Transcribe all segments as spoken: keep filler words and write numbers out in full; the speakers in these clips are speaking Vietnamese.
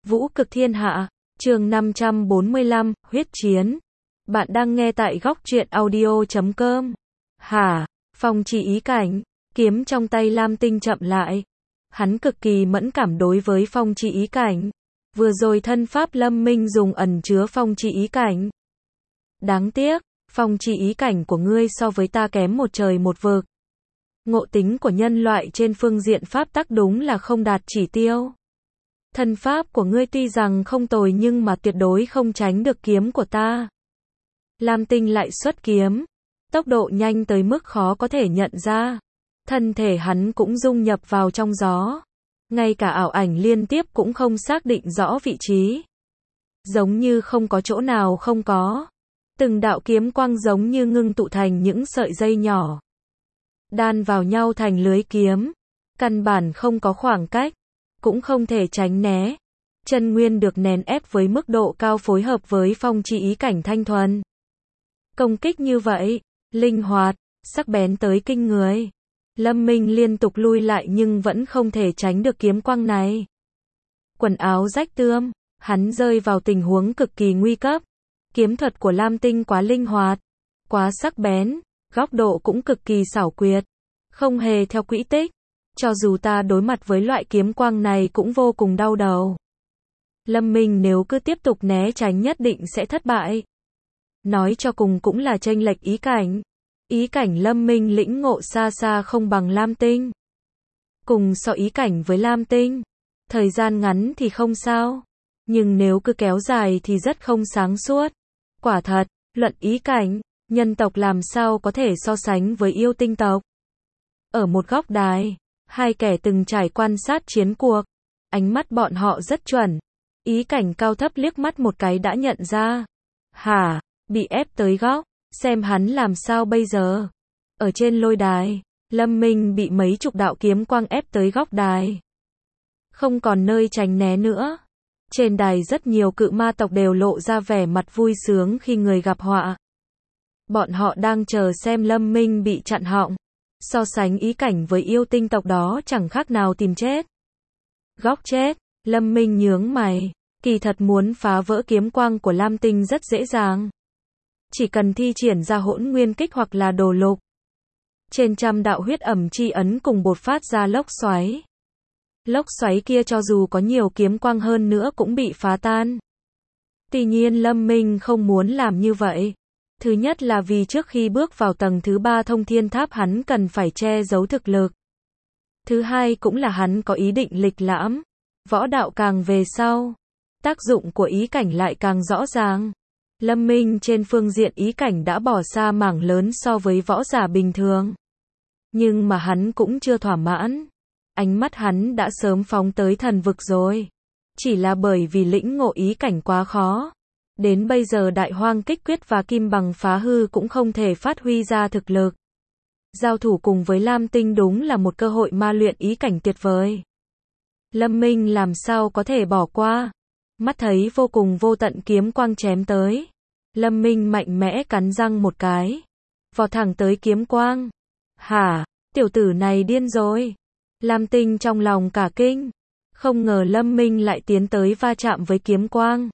Vũ cực thiên hạ, chương năm trăm bốn mươi lăm, huyết chiến. Bạn đang nghe tại góc truyện audio chấm com. Hả, Phong chỉ ý cảnh, kiếm trong tay Lam Tinh chậm lại. Hắn cực kỳ mẫn cảm đối với phong chỉ ý cảnh. Vừa rồi thân pháp Lâm Minh dùng ẩn chứa phong chỉ ý cảnh. Đáng tiếc, phong chỉ ý cảnh của ngươi so với ta kém một trời một vực. Ngộ tính của nhân loại trên phương diện pháp tắc đúng là không đạt chỉ tiêu. Thân pháp của ngươi tuy rằng không tồi nhưng mà tuyệt đối không tránh được kiếm của ta. Lam Tinh lại xuất kiếm. Tốc độ nhanh tới mức khó có thể nhận ra. Thân thể hắn cũng dung nhập vào trong gió. Ngay cả ảo ảnh liên tiếp cũng không xác định rõ vị trí. Giống như không có chỗ nào không có. Từng đạo kiếm quang giống như ngưng tụ thành những sợi dây nhỏ. Đan vào nhau thành lưới kiếm. Căn bản không có khoảng cách. Cũng không thể tránh né. Chân nguyên được nén ép với mức độ cao phối hợp với phong chỉ ý cảnh thanh thuần. Công kích như vậy, linh hoạt, sắc bén tới kinh người. Lâm Minh liên tục lui lại nhưng vẫn không thể tránh được kiếm quang này. Quần áo rách tươm, hắn rơi vào tình huống cực kỳ nguy cấp. Kiếm thuật của Lam Tinh quá linh hoạt, quá sắc bén, góc độ cũng cực kỳ xảo quyệt, không hề theo quỹ tích. Cho dù ta đối mặt với loại kiếm quang này cũng vô cùng đau đầu. Lâm Minh nếu cứ tiếp tục né tránh nhất định sẽ thất bại. Nói cho cùng cũng là chênh lệch ý cảnh. Ý cảnh Lâm Minh lĩnh ngộ xa xa không bằng Lam Tinh. Cùng so ý cảnh với Lam Tinh, thời gian ngắn thì không sao. Nhưng nếu cứ kéo dài thì rất không sáng suốt. Quả thật, luận ý cảnh, nhân tộc làm sao có thể so sánh với yêu tinh tộc. Ở một góc đài, hai kẻ từng trải quan sát chiến cuộc. Ánh mắt bọn họ rất chuẩn. Ý cảnh cao thấp liếc mắt một cái đã nhận ra. Hả, bị ép tới góc, xem hắn làm sao bây giờ. Ở trên lôi đài, Lâm Minh bị mấy chục đạo kiếm quang ép tới góc đài. Không còn nơi tránh né nữa. Trên đài rất nhiều cự ma tộc đều lộ ra vẻ mặt vui sướng khi người gặp họa. Bọn họ đang chờ xem Lâm Minh bị chặn họng. So sánh ý cảnh với yêu tinh tộc đó chẳng khác nào tìm chết. Góc chết, Lâm Minh nhướng mày. Kỳ thật muốn phá vỡ kiếm quang của Lam Tinh rất dễ dàng. Chỉ cần thi triển ra hỗn nguyên kích hoặc là đồ lục. Trên trăm đạo huyết ẩm chi ấn cùng bột phát ra lốc xoáy. Lốc xoáy kia cho dù có nhiều kiếm quang hơn nữa cũng bị phá tan. Tuy nhiên Lâm Minh không muốn làm như vậy. Thứ nhất là vì trước khi bước vào tầng thứ ba thông thiên tháp hắn cần phải che giấu thực lực. Thứ hai cũng là hắn có ý định lịch lãm. Võ đạo càng về sau, tác dụng của ý cảnh lại càng rõ ràng. Lâm Minh trên phương diện ý cảnh đã bỏ xa mảng lớn so với võ giả bình thường. Nhưng mà hắn cũng chưa thỏa mãn. Ánh mắt hắn đã sớm phóng tới thần vực rồi. Chỉ là bởi vì lĩnh ngộ ý cảnh quá khó. Đến bây giờ đại hoang kích quyết và kim bằng phá hư cũng không thể phát huy ra thực lực. Giao thủ cùng với Lam Tinh đúng là một cơ hội ma luyện ý cảnh tuyệt vời. Lâm Minh làm sao có thể bỏ qua. Mắt thấy vô cùng vô tận kiếm quang chém tới. Lâm Minh mạnh mẽ cắn răng một cái. Vò thẳng tới kiếm quang. Hả, tiểu tử này điên rồi. Lam Tinh trong lòng cả kinh. Không ngờ Lâm Minh lại tiến tới va chạm với kiếm quang.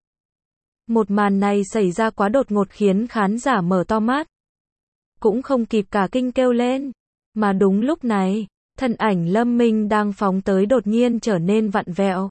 Một màn này xảy ra quá đột ngột khiến khán giả mở to mắt. Cũng không kịp cả kinh kêu lên. Mà đúng lúc này, thân ảnh Lâm Minh đang phóng tới đột nhiên trở nên vặn vẹo.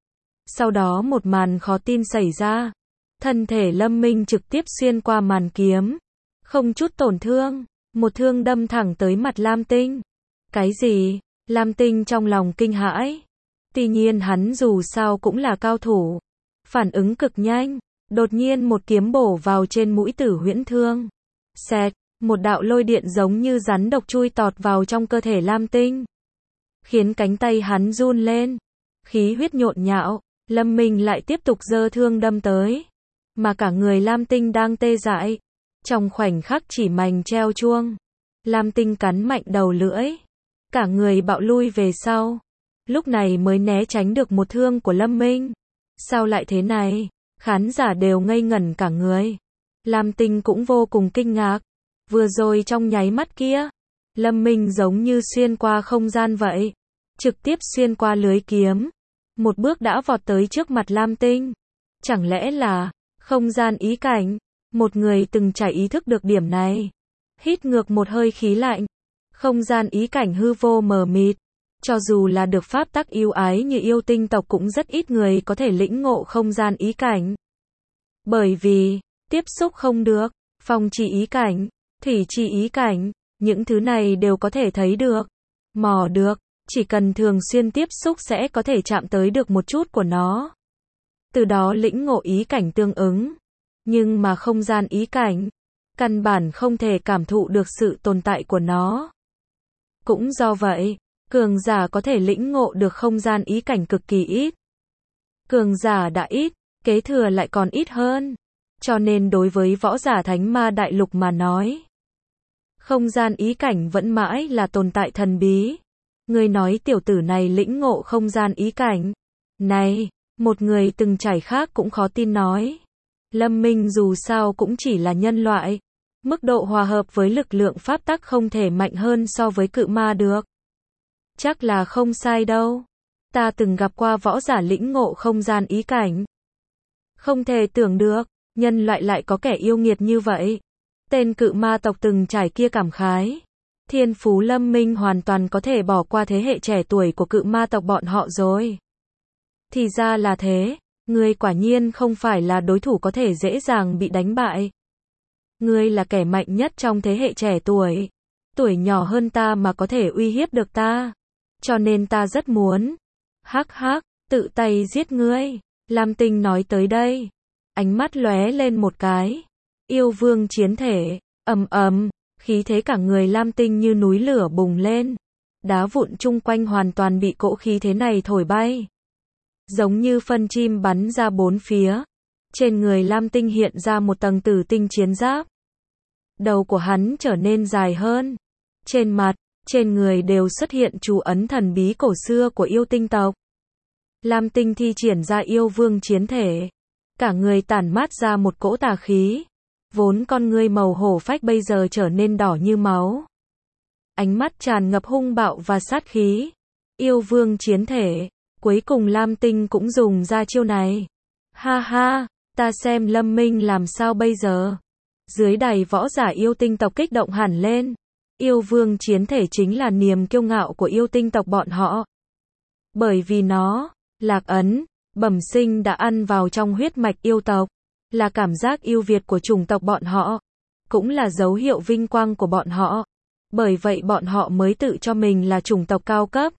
Sau đó một màn khó tin xảy ra. Thân thể Lâm Minh trực tiếp xuyên qua màn kiếm. Không chút tổn thương. Một thương đâm thẳng tới mặt Lam Tinh. Cái gì? Lam Tinh trong lòng kinh hãi. Tuy nhiên hắn dù sao cũng là cao thủ. Phản ứng cực nhanh. Đột nhiên một kiếm bổ vào trên mũi Tử Huyễn Thương. Xẹt, một đạo lôi điện giống như rắn độc chui tọt vào trong cơ thể Lam Tinh. Khiến cánh tay hắn run lên. Khí huyết nhộn nhạo, Lâm Minh lại tiếp tục giơ thương đâm tới. Mà cả người Lam Tinh đang tê dại. Trong khoảnh khắc chỉ mành treo chuông. Lam Tinh cắn mạnh đầu lưỡi. Cả người bạo lui về sau. Lúc này mới né tránh được một thương của Lâm Minh. Sao lại thế này? Khán giả đều ngây ngẩn cả người. Lam Tinh cũng vô cùng kinh ngạc. Vừa rồi trong nháy mắt kia, Lâm Minh giống như xuyên qua không gian vậy. Trực tiếp xuyên qua lưới kiếm. một bước đã vọt tới trước mặt Lam Tinh. Chẳng lẽ là không gian ý cảnh? Một người từng trải ý thức được điểm này. Hít ngược một hơi khí lạnh. Không gian ý cảnh hư vô mờ mịt. Cho dù là được pháp tắc yêu ái như yêu tinh tộc cũng rất ít người có thể lĩnh ngộ không gian ý cảnh. Bởi vì, tiếp xúc không được, phong chi ý cảnh, thủy chi ý cảnh, những thứ này đều có thể thấy được, mò được, chỉ cần thường xuyên tiếp xúc sẽ có thể chạm tới được một chút của nó. Từ đó lĩnh ngộ ý cảnh tương ứng. Nhưng mà không gian ý cảnh, căn bản không thể cảm thụ được sự tồn tại của nó. Cũng do vậy, cường giả có thể lĩnh ngộ được không gian ý cảnh cực kỳ ít. Cường giả đã ít, kế thừa lại còn ít hơn. Cho nên đối với võ giả thánh ma đại lục mà nói, không gian ý cảnh vẫn mãi là tồn tại thần bí. Người nói tiểu tử này lĩnh ngộ không gian ý cảnh. Này, một người từng trải khác cũng khó tin nói. Lâm Minh dù sao cũng chỉ là nhân loại. Mức độ hòa hợp với lực lượng pháp tắc không thể mạnh hơn so với cự ma được. Chắc là không sai đâu. Ta từng gặp qua võ giả lĩnh ngộ không gian ý cảnh. Không thể tưởng được, nhân loại lại có kẻ yêu nghiệt như vậy. Tên cự ma tộc từng trải kia cảm khái. Thiên phú Lâm Minh hoàn toàn có thể bỏ qua thế hệ trẻ tuổi của cự ma tộc bọn họ rồi. Thì ra là thế, ngươi quả nhiên không phải là đối thủ có thể dễ dàng bị đánh bại. Ngươi là kẻ mạnh nhất trong thế hệ trẻ tuổi. Tuổi nhỏ hơn ta mà có thể uy hiếp được ta. Cho nên ta rất muốn. Hắc hắc, tự tay giết ngươi. Lam Tinh nói tới đây. Ánh mắt lóe lên một cái. Yêu vương chiến thể. Ầm ầm, khí thế cả người Lam Tinh như núi lửa bùng lên. Đá vụn chung quanh hoàn toàn bị cỗ khí thế này thổi bay. Giống như phân chim bắn ra bốn phía. Trên người Lam Tinh hiện ra một tầng tử tinh chiến giáp. Đầu của hắn trở nên dài hơn. Trên mặt, trên người đều xuất hiện chú ấn thần bí cổ xưa của yêu tinh tộc. Lam Tinh thi triển ra yêu vương chiến thể. Cả người tản mát ra một cỗ tà khí. Vốn con ngươi màu hổ phách bây giờ trở nên đỏ như máu. Ánh mắt tràn ngập hung bạo và sát khí. Yêu vương chiến thể. Cuối cùng Lam Tinh cũng dùng ra chiêu này. Ha ha, ta xem Lâm Minh làm sao bây giờ. Dưới đài võ giả yêu tinh tộc kích động hẳn lên. Yêu vương chiến thể chính là niềm kiêu ngạo của yêu tinh tộc bọn họ. Bởi vì nó, lạc ấn, bẩm sinh đã ăn vào trong huyết mạch yêu tộc. Là cảm giác yêu việt của chủng tộc bọn họ. Cũng là dấu hiệu vinh quang của bọn họ. Bởi vậy bọn họ mới tự cho mình là chủng tộc cao cấp.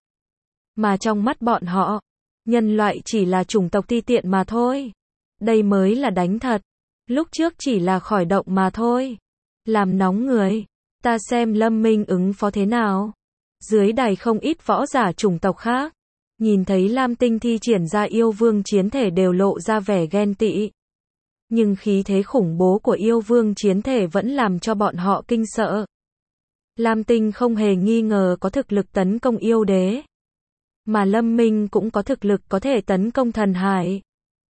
Mà trong mắt bọn họ, nhân loại chỉ là chủng tộc ti tiện mà thôi. Đây mới là đánh thật. Lúc trước chỉ là khỏi động mà thôi. Làm nóng người. Ta xem Lâm Minh ứng phó thế nào. Dưới đài không ít võ giả chủng tộc khác. Nhìn thấy Lam Tinh thi triển ra yêu vương chiến thể đều lộ ra vẻ ghen tị. Nhưng khí thế khủng bố của yêu vương chiến thể vẫn làm cho bọn họ kinh sợ. Lam Tinh không hề nghi ngờ có thực lực tấn công yêu đế. Mà Lâm Minh cũng có thực lực có thể tấn công thần hải.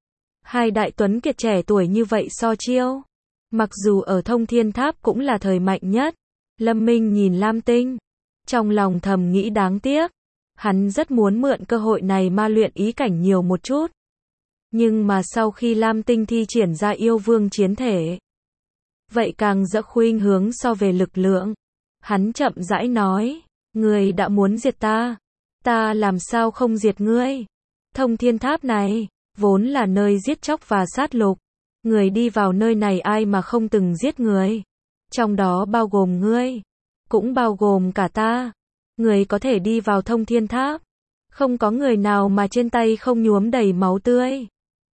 Hai đại tuấn kiệt trẻ tuổi như vậy so chiêu. Mặc dù ở Thông Thiên Tháp cũng là thời mạnh nhất. Lâm Minh nhìn Lam Tinh. Trong lòng thầm nghĩ đáng tiếc. Hắn rất muốn mượn cơ hội này ma luyện ý cảnh nhiều một chút. Nhưng mà sau khi Lam Tinh thi triển ra yêu vương chiến thể. Vậy càng dỡ khuynh hướng so về lực lượng. Hắn chậm rãi nói. Ngươi đã muốn diệt ta. Ta làm sao không diệt ngươi. Thông Thiên Tháp này, vốn là nơi giết chóc và sát lục. Người đi vào nơi này ai mà không từng giết người. Trong đó bao gồm ngươi. Cũng bao gồm cả ta. Người có thể đi vào Thông Thiên Tháp. Không có người nào mà trên tay không nhuốm đầy máu tươi.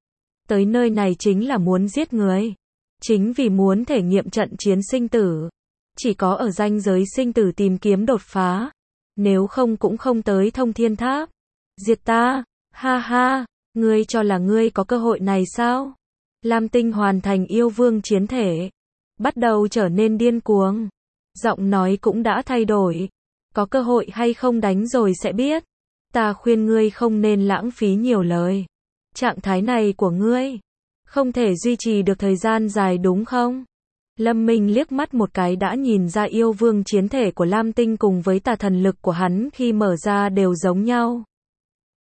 Tới nơi này chính là muốn giết người. Chính vì muốn thể nghiệm trận chiến sinh tử. Chỉ có ở ranh giới sinh tử tìm kiếm đột phá. Nếu không cũng không tới Thông Thiên Tháp. Diệt ta, ha ha, ngươi cho là ngươi có cơ hội này sao? Lam Tinh hoàn thành yêu vương chiến thể. Bắt đầu trở nên điên cuồng. Giọng nói cũng đã thay đổi. Có cơ hội hay không đánh rồi sẽ biết. Ta khuyên ngươi không nên lãng phí nhiều lời. Trạng thái này của ngươi không thể duy trì được thời gian dài đúng không? Lâm Minh liếc mắt một cái đã nhìn ra yêu vương chiến thể của Lam Tinh cùng với tà thần lực của hắn khi mở ra đều giống nhau.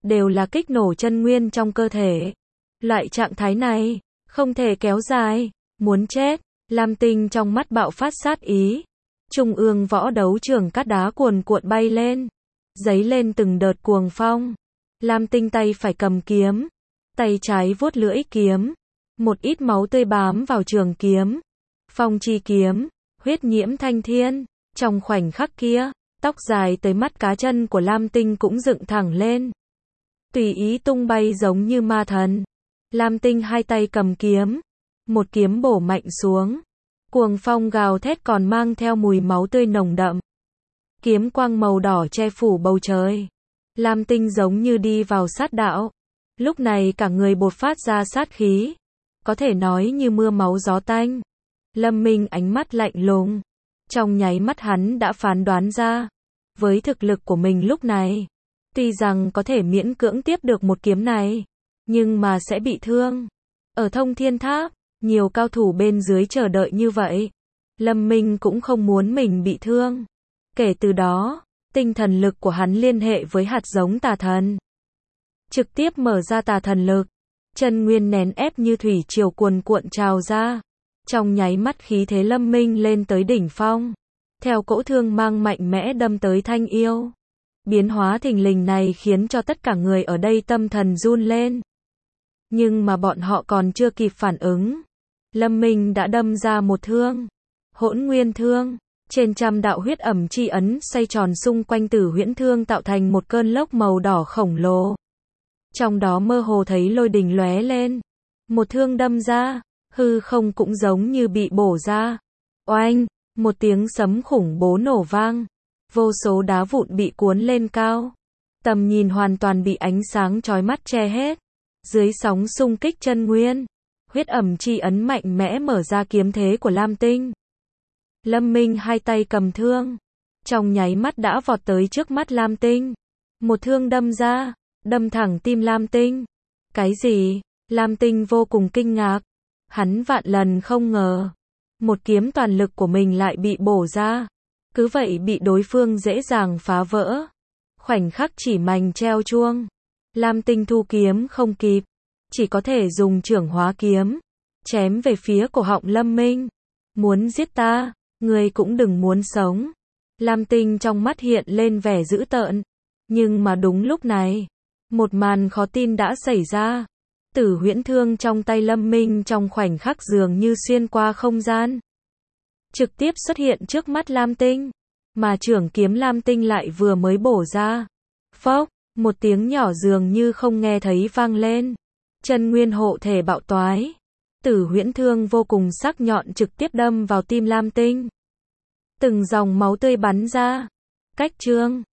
đều là kích nổ chân nguyên trong cơ thể. Loại trạng thái này, không thể kéo dài, muốn chết. Lam Tinh trong mắt bạo phát sát ý. Trung ương võ đấu trường cát đá cuồn cuộn bay lên, dấy lên từng đợt cuồng phong. Lam Tinh tay phải cầm kiếm, tay trái vuốt lưỡi kiếm, một ít máu tươi bám vào trường kiếm. Phong chi kiếm, huyết nhiễm thanh thiên. Trong khoảnh khắc kia, tóc dài tới mắt cá chân của Lam Tinh cũng dựng thẳng lên, tùy ý tung bay giống như ma thần. Lam Tinh hai tay cầm kiếm, một kiếm bổ mạnh xuống. Cuồng phong gào thét còn mang theo mùi máu tươi nồng đậm. Kiếm quang màu đỏ che phủ bầu trời. Lam Tinh giống như đi vào sát đạo. Lúc này cả người bột phát ra sát khí, có thể nói như mưa máu gió tanh. Lâm Minh ánh mắt lạnh lùng. Trong nháy mắt hắn đã phán đoán ra, với thực lực của mình lúc này, tuy rằng có thể miễn cưỡng tiếp được một kiếm này, nhưng mà sẽ bị thương. Ở Thông Thiên Tháp, nhiều cao thủ bên dưới chờ đợi như vậy. Lâm Minh cũng không muốn mình bị thương. Kể từ đó, tinh thần lực của hắn liên hệ với hạt giống tà thần, trực tiếp mở ra tà thần lực. Chân nguyên nén ép như thủy triều cuồn cuộn trào ra. Trong nháy mắt khí thế Lâm Minh lên tới đỉnh phong. Theo cỗ thương mang mạnh mẽ đâm tới Thanh Yêu. Biến hóa thình lình này khiến cho tất cả người ở đây tâm thần run lên. Nhưng mà bọn họ còn chưa kịp phản ứng, Lâm Minh đã đâm ra một thương. Hỗn nguyên thương. Trên trăm đạo huyết ẩm chi ấn xoay tròn xung quanh Tử Huyễn Thương tạo thành một cơn lốc màu đỏ khổng lồ. Trong đó mơ hồ thấy lôi đình lóe lên. Một thương đâm ra, hư không cũng giống như bị bổ ra. Oanh, một tiếng sấm khủng bố nổ vang. Vô số đá vụn bị cuốn lên cao. Tầm nhìn hoàn toàn bị ánh sáng chói mắt che hết. Dưới sóng xung kích chân nguyên, huyết ẩm chi ấn mạnh mẽ mở ra kiếm thế của Lam Tinh. Lâm Minh hai tay cầm thương, trong nháy mắt đã vọt tới trước mắt Lam Tinh. Một thương đâm ra, đâm thẳng tim Lam Tinh. Cái gì? Lam Tinh vô cùng kinh ngạc. Hắn vạn lần không ngờ, một kiếm toàn lực của mình lại bị bổ ra. Cứ vậy bị đối phương dễ dàng phá vỡ. Khoảnh khắc chỉ mành treo chuông. Lam Tinh thu kiếm không kịp, chỉ có thể dùng trưởng hóa kiếm, chém về phía cổ họng Lâm Minh. Muốn giết ta, ngươi cũng đừng muốn sống. Lam Tinh trong mắt hiện lên vẻ dữ tợn. Nhưng mà đúng lúc này, một màn khó tin đã xảy ra. Tử Huyễn Thương trong tay Lâm Minh trong khoảnh khắc dường như xuyên qua không gian, trực tiếp xuất hiện trước mắt Lam Tinh. Mà trưởng kiếm Lam Tinh lại vừa mới bổ ra. Phốc, một tiếng nhỏ dường như không nghe thấy vang lên. Chân nguyên hộ thể bạo toái. Tử Huyễn Thương vô cùng sắc nhọn trực tiếp đâm vào tim Lam Tinh. Từng dòng máu tươi bắn ra. Cách chương